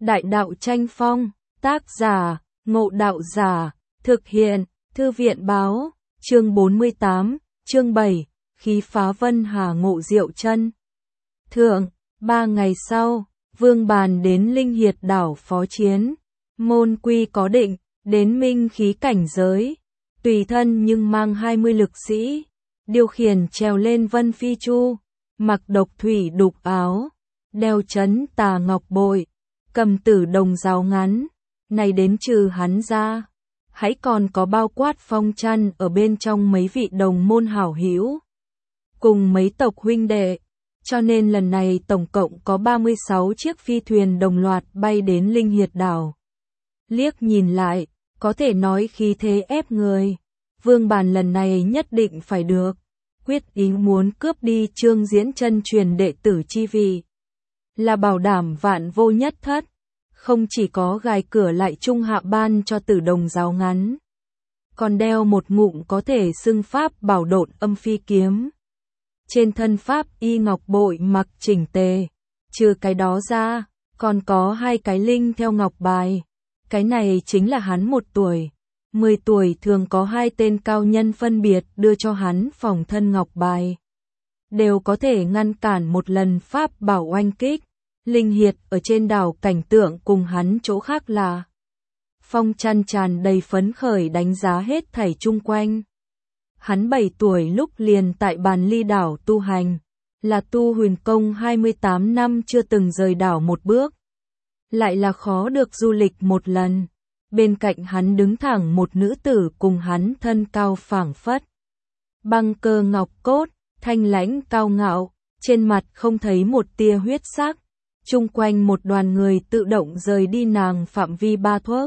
Đại đạo tranh phong, tác giả, Ngộ Đạo Giả, thực hiện, Thư viện báo, chương 48, chương 7, khí phá vân hà ngộ diệu chân. Thượng, 3 ngày sau, Vương Bàn đến Linh Hiệt đảo phó chiến, môn quy có định, đến minh khí cảnh giới, tùy thân nhưng mang 20 lực sĩ, điều khiển trèo lên Vân Phi Chu, mặc độc thủy đục áo, đeo chấn tà ngọc bội, cầm tử đồng giáo ngắn, này đến trừ hắn ra, hãy còn có bao quát Phong Trăn ở bên trong mấy vị đồng môn hảo hữu, cùng mấy tộc huynh đệ, cho nên lần này tổng cộng có 36 chiếc phi thuyền đồng loạt bay đến Linh Hiệt đảo. Liếc nhìn lại, có thể nói khí thế ép người, Vương Bàn lần này nhất định phải được, quyết ý muốn cướp đi Trương Diễn chân truyền đệ tử chi vị, là bảo đảm vạn vô nhất thất, không chỉ có gài cửa lại trung hạ ban cho tử đồng giáo ngắn, còn đeo một ngụm có thể xưng pháp bảo độn âm phi kiếm. Trên thân pháp y ngọc bội mặc chỉnh tề, trừ cái đó ra, còn có 2 cái linh theo ngọc bài. Cái này chính là hắn 1 tuổi, 10 tuổi thường có 2 tên cao nhân phân biệt đưa cho hắn phòng thân ngọc bài. Đều có thể ngăn cản một lần pháp bảo oanh kích. Linh Hiệt ở trên đảo cảnh tượng cùng hắn chỗ khác là Phong Trăn tràn đầy phấn khởi đánh giá hết thảy chung quanh. Hắn 7 tuổi lúc liền tại Bàn Ly đảo tu hành, là tu huyền công 28 năm chưa từng rời đảo một bước. Lại là khó được du lịch một lần. Bên cạnh hắn đứng thẳng một nữ tử cùng hắn thân cao phảng phất. Băng cơ ngọc cốt, thanh lãnh cao ngạo, trên mặt không thấy một tia huyết sắc. Chung quanh một đoàn người tự động rời đi nàng phạm vi 3 thước.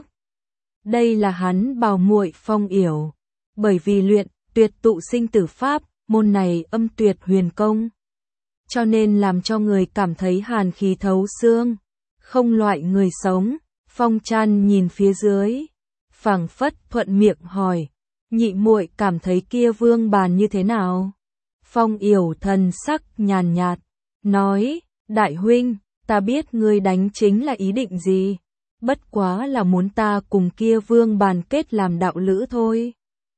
Đây là hắn bảo muội Phong Yểu, bởi vì luyện tuyệt tụ sinh tử pháp, môn này âm tuyệt huyền công, cho nên làm cho người cảm thấy hàn khí thấu xương, không loại người sống. Phong Trăn nhìn phía dưới, phảng phất thuận miệng hỏi, nhị muội cảm thấy kia Vương Bàn như thế nào? Phong Yểu thần sắc nhàn nhạt, nói, đại huynh, ta biết ngươi đánh chính là ý định gì, bất quá là muốn ta cùng kia Vương Bàn kết làm đạo lữ thôi.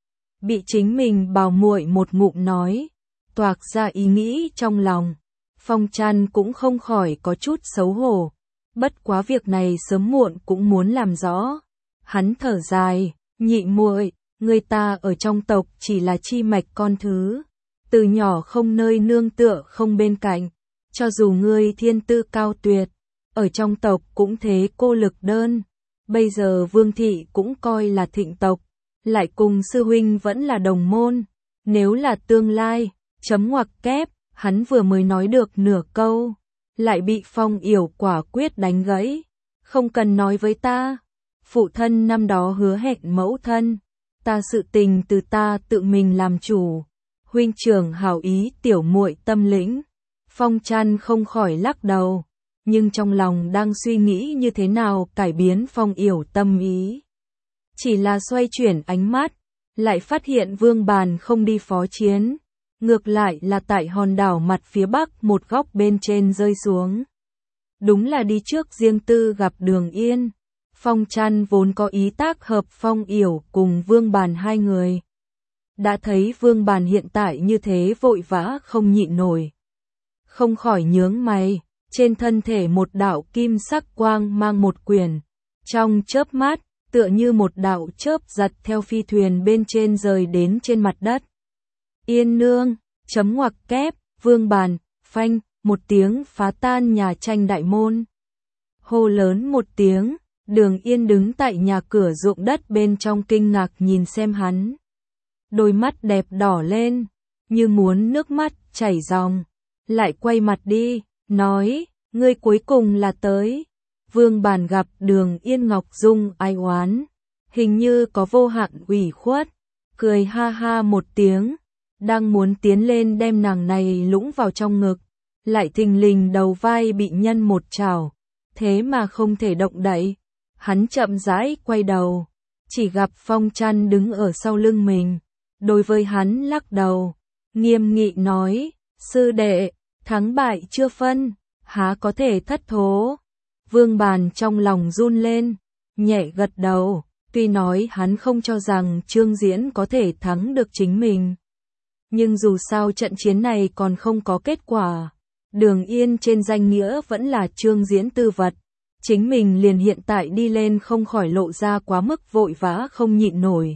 Bị chính mình bảo muội một ngụm nói, toạc ra ý nghĩ trong lòng, Phong Trăn cũng không khỏi có chút xấu hổ, bất quá việc này sớm muộn cũng muốn làm rõ. Hắn thở dài, nhị muội, người ta ở trong tộc chỉ là chi mạch con thứ, từ nhỏ không nơi nương tựa không bên cạnh, cho dù ngươi thiên tư cao tuyệt, ở trong tộc cũng thế cô lực đơn, bây giờ Vương thị cũng coi là thịnh tộc, lại cùng sư huynh vẫn là đồng môn, nếu là tương lai, chấm ngoặc kép, hắn vừa mới nói được nửa câu, lại bị Phong Yểu quả quyết đánh gãy, không cần nói với ta, phụ thân năm đó hứa hẹn mẫu thân, ta sự tình từ ta tự mình làm chủ, huynh trưởng hảo ý tiểu muội tâm lĩnh. Phong Trăn không khỏi lắc đầu, nhưng trong lòng đang suy nghĩ như thế nào cải biến Phong Yểu tâm ý. Chỉ là xoay chuyển ánh mắt, lại phát hiện Vương Bàn không đi phó chiến, ngược lại là tại hòn đảo mặt phía bắc một góc bên trên rơi xuống. Đúng là đi trước riêng tư gặp Đường Yên. Phong Trăn vốn có ý tác hợp Phong Yểu cùng Vương Bàn 2 người. Đã thấy Vương Bàn hiện tại như thế vội vã không nhịn nổi. Không khỏi nhướng mày, trên thân thể một đạo kim sắc quang mang một quyển. Trong chớp mắt, tựa như một đạo chớp giật theo phi thuyền bên trên rời đến trên mặt đất. Yên nương, chấm ngoặc kép, Vương Bàn, phanh, một tiếng phá tan nhà tranh đại môn. Hô lớn một tiếng, Đường Yên đứng tại nhà cửa ruộng đất bên trong kinh ngạc nhìn xem hắn. Đôi mắt đẹp đỏ lên, như muốn nước mắt chảy ròng, lại quay mặt đi, nói, ngươi cuối cùng là tới. Vương Bàn gặp Đường Yên ngọc dung ai oán, hình như có vô hạn ủy khuất, cười ha ha một tiếng, đang muốn tiến lên đem nàng này lũng vào trong ngực, lại thình lình đầu vai bị nhân một chảo, thế mà không thể động đậy. Hắn chậm rãi quay đầu, chỉ gặp Phong Trăn đứng ở sau lưng mình, đối với hắn lắc đầu, nghiêm nghị nói, sư đệ, thắng bại chưa phân, há có thể thất thố. Vương Bàn trong lòng run lên, nhẹ gật đầu, tuy nói hắn không cho rằng Trương Diễn có thể thắng được chính mình. Nhưng dù sao trận chiến này còn không có kết quả, Đường Yên trên danh nghĩa vẫn là Trương Diễn tư vật. Chính mình liền hiện tại đi lên không khỏi lộ ra quá mức vội vã không nhịn nổi.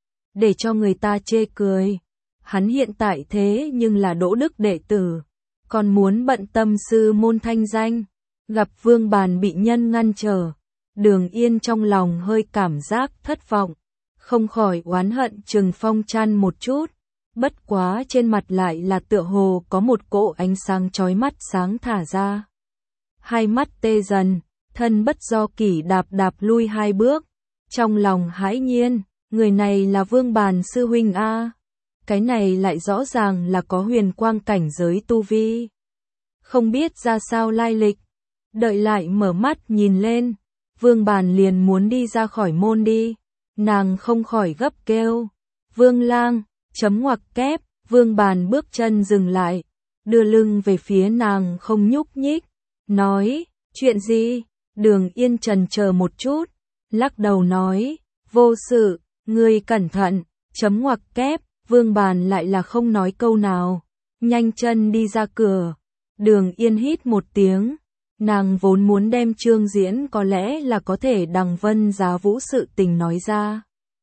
Để cho người ta chê cười. Hắn hiện tại thế nhưng là Đỗ Đức đệ tử, còn muốn bận tâm sư môn thanh danh. Gặp Vương Bàn bị nhân ngăn trở, Đường Yên trong lòng hơi cảm giác thất vọng, không khỏi oán hận chừng Phong Trăn một chút. Bất quá trên mặt lại là tựa hồ có một cỗ ánh sáng chói mắt sáng thả ra. Hai mắt tê dần, thân bất do kỷ đạp lui 2 bước. Trong lòng hãi nhiên, người này là Vương Bàn sư huynh a. Cái này lại rõ ràng là có huyền quang cảnh giới tu vi. Không biết ra sao lai lịch. Đợi lại mở mắt nhìn lên, Vương Bàn liền muốn đi ra khỏi môn đi. Nàng không khỏi gấp kêu. Vương lang, chấm ngoặc kép, Vương Bàn bước chân dừng lại, đưa lưng về phía nàng không nhúc nhích, nói, chuyện gì? Đường Yên chần chờ một chút, lắc đầu nói, vô sự, ngươi cẩn thận, chấm ngoặc kép, Vương Bàn lại là không nói câu nào, nhanh chân đi ra cửa. Đường Yên hít một tiếng, nàng vốn muốn đem Trương Diễn có lẽ là có thể đằng vân giá vũ sự tình nói ra.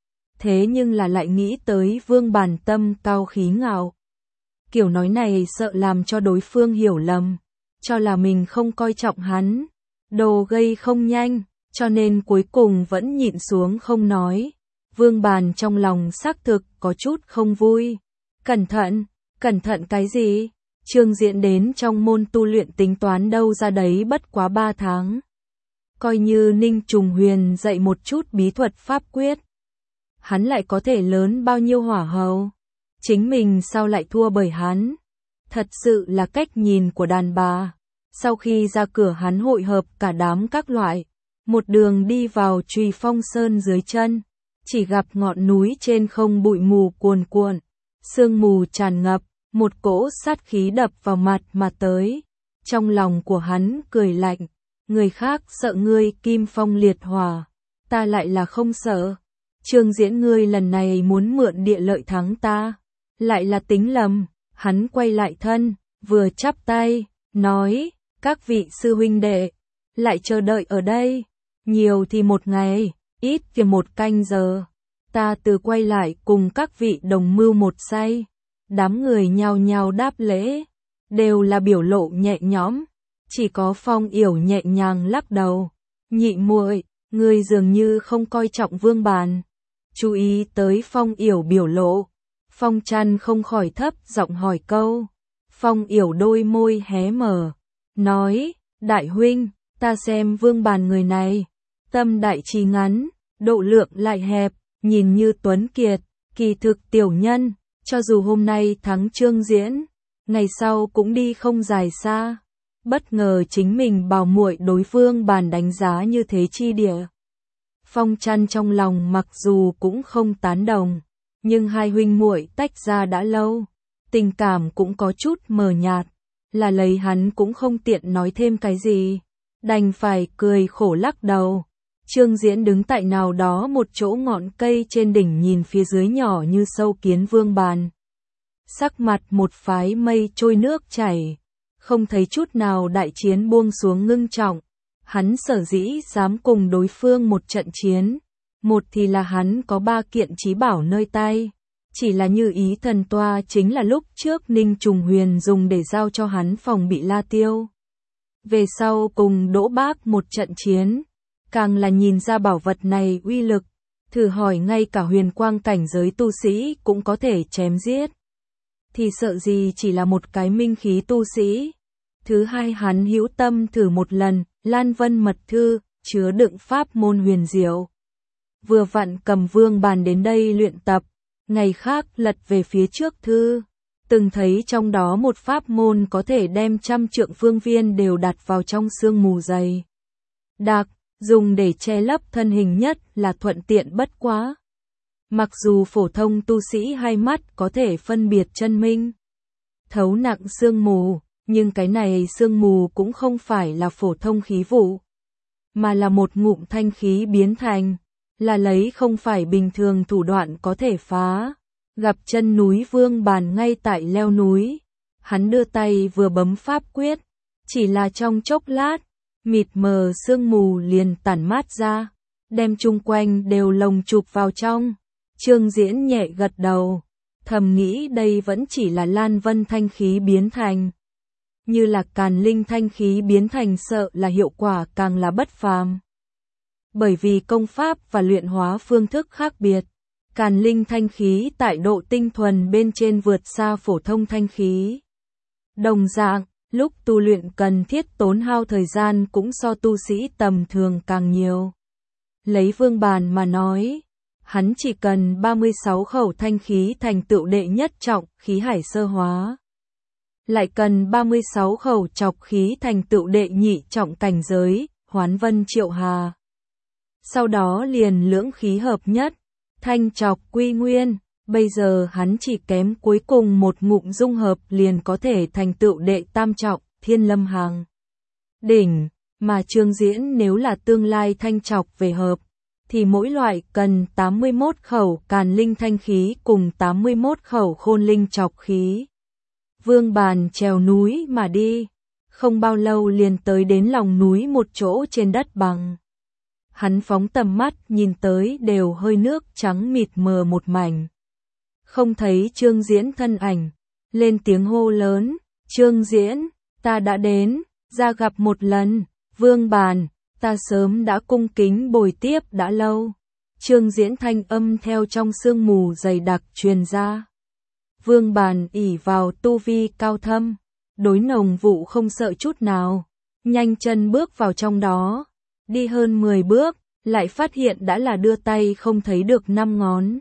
Thế nhưng là lại nghĩ tới Vương Bàn tâm cao khí ngạo. Kiểu nói này sợ làm cho đối phương hiểu lầm, cho là mình không coi trọng hắn. Đồ gây không nhanh, cho nên cuối cùng vẫn nhịn xuống không nói. Vương Bàn trong lòng xác thực có chút không vui. Cẩn thận cái gì? Trương Diễn đến trong môn tu luyện tính toán đâu ra đấy bất quá 3 tháng. Coi như Ninh Trùng Huyền dạy một chút bí thuật pháp quyết, hắn lại có thể lớn bao nhiêu hỏa hầu? Chính mình sao lại thua bởi hắn? Thật sự là cách nhìn của đàn bà. Sau khi ra cửa hắn hội hợp cả đám các loại, một đường đi vào Trùy Phong Sơn dưới chân, chỉ gặp ngọn núi trên không bụi mù cuồn cuộn, sương mù tràn ngập, một cỗ sát khí đập vào mặt mà tới. Trong lòng của hắn cười lạnh, người khác sợ ngươi kim phong liệt hỏa, ta lại là không sợ. Trương Diễn ngươi lần này muốn mượn địa lợi thắng ta, lại là tính lầm. Hắn quay lại thân, vừa chắp tay, nói, các vị sư huynh đệ, lại chờ đợi ở đây, nhiều thì 1 ngày, ít thì 1 canh giờ, ta từ quay lại cùng các vị đồng mưu một say. Đám người nhao nhao đáp lễ, đều là biểu lộ nhẹ nhõm, chỉ có Phong Yểu nhẹ nhàng lắc đầu. Nhị muội, ngươi dường như không coi trọng Vương Bàn. Chú ý tới Phong Yểu biểu lộ, Phong Trăn không khỏi thấp giọng hỏi câu. Phong Yểu đôi môi hé mở, nói, đại huynh, ta xem Vương Bàn người này, tâm đại trí ngắn, độ lượng lại hẹp, nhìn như tuấn kiệt, kỳ thực tiểu nhân, cho dù hôm nay thắng Trương Diễn, ngày sau cũng đi không dài xa. Bất ngờ chính mình bảo muội đối Vương Bàn đánh giá như thế chi địa. Phong Trăn trong lòng mặc dù cũng không tán đồng, nhưng hai huynh muội tách ra đã lâu, tình cảm cũng có chút mờ nhạt, là lấy hắn cũng không tiện nói thêm cái gì, đành phải cười khổ lắc đầu. Trương Diễn đứng tại nào đó một chỗ ngọn cây trên đỉnh nhìn phía dưới nhỏ như sâu kiến Vương Bàn. Sắc mặt một phái mây trôi nước chảy, không thấy chút nào đại chiến buông xuống ngưng trọng. Hắn sở dĩ dám cùng đối phương một trận chiến, một thì là hắn có 3 kiện chí bảo nơi tay, chỉ là Như Ý Thần Toa chính là lúc trước Ninh Trùng Huyền dùng để giao cho hắn phòng bị La Tiêu. Về sau cùng Đỗ Bác một trận chiến, càng là nhìn ra bảo vật này uy lực, thử hỏi ngay cả huyền quang cảnh giới tu sĩ cũng có thể chém giết, thì sợ gì chỉ là một cái minh khí tu sĩ. Thứ hai, hắn hữu tâm thử một lần Lan Vân mật thư, chứa đựng pháp môn huyền diệu. Vừa vặn cầm Vương Bàn đến đây luyện tập, ngày khác lật về phía trước thư, từng thấy trong đó một pháp môn có thể đem 100 trượng phương viên đều đặt vào trong sương mù dày đặc, dùng để che lấp thân hình nhất là thuận tiện bất quá. Mặc dù phổ thông tu sĩ hai mắt có thể phân biệt chân minh, thấu nặng sương mù, nhưng cái này sương mù cũng không phải là phổ thông khí vụ. mà là một ngụm thanh khí biến thành, là lấy không phải bình thường thủ đoạn có thể phá. Gặp chân núi Vương Bàn ngay tại leo núi, hắn đưa tay vừa bấm pháp quyết, chỉ là trong chốc lát, mịt mờ sương mù liền tản mát ra, đem chung quanh đều lồng chụp vào trong. Trương Diễn nhẹ gật đầu, thầm nghĩ đây vẫn chỉ là Lan Vân thanh khí biến thành. Như là Càn Linh thanh khí biến thành sợ là hiệu quả càng là bất phàm. Bởi vì công pháp và luyện hóa phương thức khác biệt, Càn Linh thanh khí tại độ tinh thuần bên trên vượt xa phổ thông thanh khí. Đồng dạng, lúc tu luyện cần thiết tốn hao thời gian cũng so tu sĩ tầm thường càng nhiều. Lấy Vương Bàn mà nói, hắn chỉ cần 36 khẩu thanh khí thành tựu đệ nhất trọng khí hải sơ hóa. Lại cần 36 khẩu trọc khí thành tựu đệ nhị trọng cảnh giới, Hoán Vân Triệu Hà. Sau đó liền lưỡng khí hợp nhất, thanh trọc quy nguyên, bây giờ hắn chỉ kém cuối cùng một ngụm dung hợp liền có thể thành tựu đệ tam trọng, Thiên Lâm Hàng. Đỉnh, mà Trương Diễn nếu là tương lai thanh trọc về hợp, thì mỗi loại cần 81 khẩu Càn Linh thanh khí cùng 81 khẩu Khôn Linh trọc khí. Vương Bàn trèo núi mà đi, không bao lâu liền tới đến lòng núi một chỗ trên đất bằng. Hắn phóng tầm mắt nhìn tới đều hơi nước trắng mịt mờ một mảnh. Không thấy Trương Diễn thân ảnh, lên tiếng hô lớn, Trương Diễn, ta đã đến, ra gặp một lần, Vương Bàn, ta sớm đã cung kính bồi tiếp đã lâu. Trương Diễn thanh âm theo trong sương mù dày đặc truyền ra. Vương Bàn ỷ vào tu vi cao thâm, đối nồng vụ không sợ chút nào, nhanh chân bước vào trong đó, đi hơn 10 bước, lại phát hiện đã là đưa tay không thấy được 5 ngón.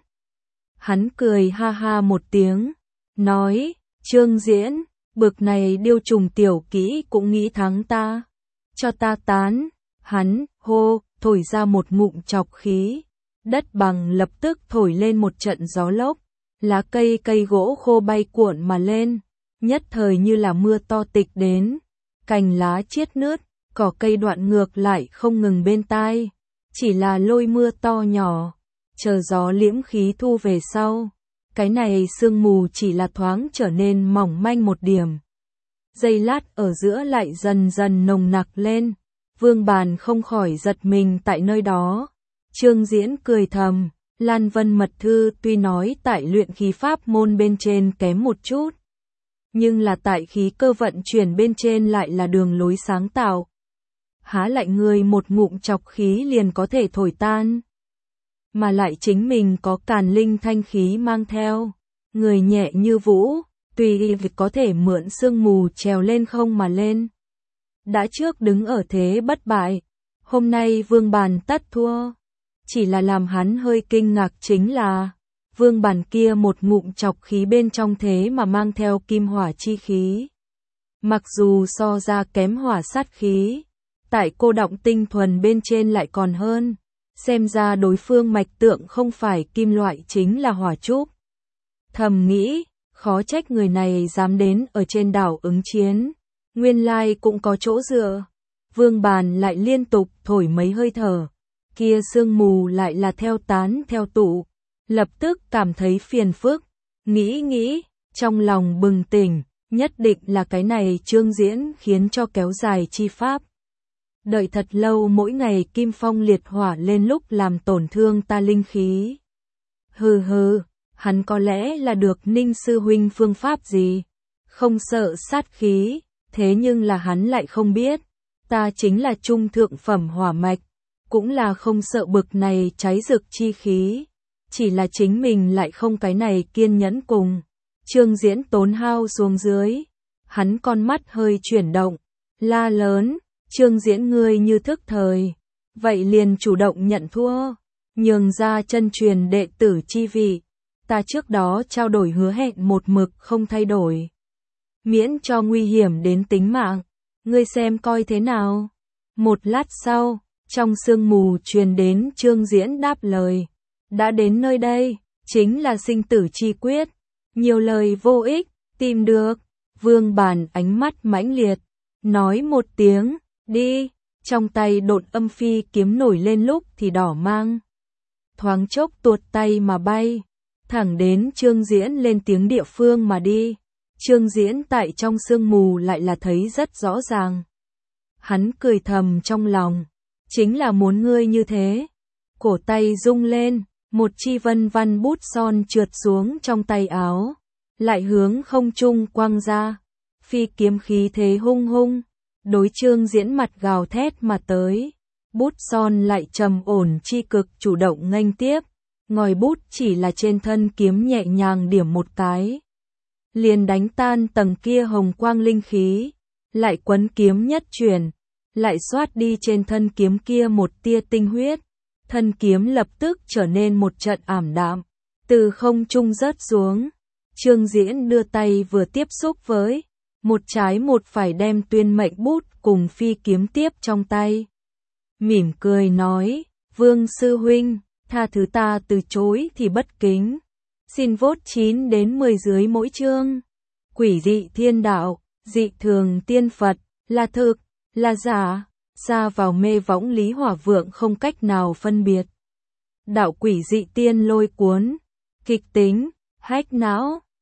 Hắn cười ha ha một tiếng, nói, Trương Diễn, bực này điêu trùng tiểu kỹ cũng nghĩ thắng ta, cho ta tán. Hắn, hô, thổi ra một ngụm trọc khí, đất bằng lập tức thổi lên một trận gió lốc, lá cây gỗ khô bay cuộn mà lên, nhất thời như là mưa to tịch đến, cành lá chiết nứt, cỏ cây đoạn ngược lại không ngừng bên tai, chỉ là lôi mưa to nhỏ, chờ gió liễm khí thu về sau, cái này sương mù chỉ là thoáng trở nên mỏng manh một điểm. Giây lát ở giữa lại dần dần nồng nặc lên. Vương Bàn không khỏi giật mình tại nơi đó. Trương Diễn cười thầm, Lan Vân mật thư tuy nói tại luyện khí pháp môn bên trên kém một chút, nhưng là tại khí cơ vận chuyển bên trên lại là đường lối sáng tạo. Há lại người một ngụm trọc khí liền có thể thổi tan, mà lại chính mình có Càn Linh thanh khí mang theo, người nhẹ như vũ, tùy việc có thể mượn sương mù trèo lên không mà lên. Đã trước đứng ở thế bất bại, hôm nay Vương Bàn tất thua. Chỉ là làm hắn hơi kinh ngạc chính là, Vương Bàn kia một ngụm trọc khí bên trong thế mà mang theo kim hỏa chi khí. Mặc dù so ra kém hỏa sát khí, tại cô động tinh thuần bên trên lại còn hơn, xem ra đối phương mạch tượng không phải kim loại chính là hỏa trúc. Thầm nghĩ, khó trách người này dám đến ở trên đảo ứng chiến. Nguyên lai cũng có chỗ dựa. Vương Bàn lại liên tục thổi mấy hơi thở, kia sương mù lại là theo tán theo tụ, lập tức cảm thấy phiền phức, nghĩ, trong lòng bừng tỉnh, nhất định là cái này Trương Diễn khiến cho kéo dài chi pháp. Đợi thật lâu mỗi ngày kim phong liệt hỏa lên lúc làm tổn thương ta linh khí. Hừ, hắn có lẽ là được Ninh sư huynh phương pháp gì, không sợ sát khí. Thế nhưng là hắn lại không biết, ta chính là trung thượng phẩm hỏa mạch, cũng là không sợ bực này cháy rực chi khí, chỉ là chính mình lại không cái này kiên nhẫn cùng. Trương Diễn tốn hao xuống dưới, hắn con mắt hơi chuyển động, la lớn, Trương Diễn ngươi như thức thời, vậy liền chủ động nhận thua, nhường ra chân truyền đệ tử chi vị, ta trước đó trao đổi hứa hẹn một mực không thay đổi. Miễn cho nguy hiểm đến tính mạng, ngươi xem coi thế nào. Một lát sau, trong sương mù truyền đến Trương Diễn đáp lời, đã đến nơi đây, chính là sinh tử chi quyết, nhiều lời vô ích, tìm được. Vương Bàn ánh mắt mãnh liệt, nói một tiếng, đi. Trong tay độn âm phi kiếm nổi lên lúc thì đỏ mang. Thoáng chốc tuột tay mà bay, thẳng đến Trương Diễn lên tiếng địa phương mà đi. Trương Diễn tại trong sương mù lại là thấy rất rõ ràng. Hắn cười thầm trong lòng, chính là muốn ngươi như thế. Cổ tay rung lên, một chi vân văn bút son trượt xuống trong tay áo, lại hướng không trung quăng ra. Phi kiếm khí thế hung hung, đối Trương Diễn mặt gào thét mà tới. Bút son lại trầm ổn chi cực chủ động nghênh tiếp, ngòi bút chỉ là trên thân kiếm nhẹ nhàng điểm một cái, liền đánh tan tầng kia hồng quang linh khí, lại quấn kiếm nhất chuyển, lại xoát đi trên thân kiếm kia một tia tinh huyết. Thân kiếm lập tức trở nên một trận ảm đạm, từ không trung rớt xuống. Trương Diễn đưa tay vừa tiếp xúc với, một trái một phải đem tuyên mệnh bút cùng phi kiếm tiếp trong tay. Mỉm cười nói, Vương sư huynh, tha thứ ta từ chối thì bất kính. Xin vote 9 đến 10 dưới mỗi chương. Quỷ dị thiên đạo, dị thường tiên Phật, là thực, là giả, ra vào mê võng Lý Hỏa Vượng không cách nào phân biệt. Đạo quỷ dị tiên lôi cuốn, kịch tính, hách não,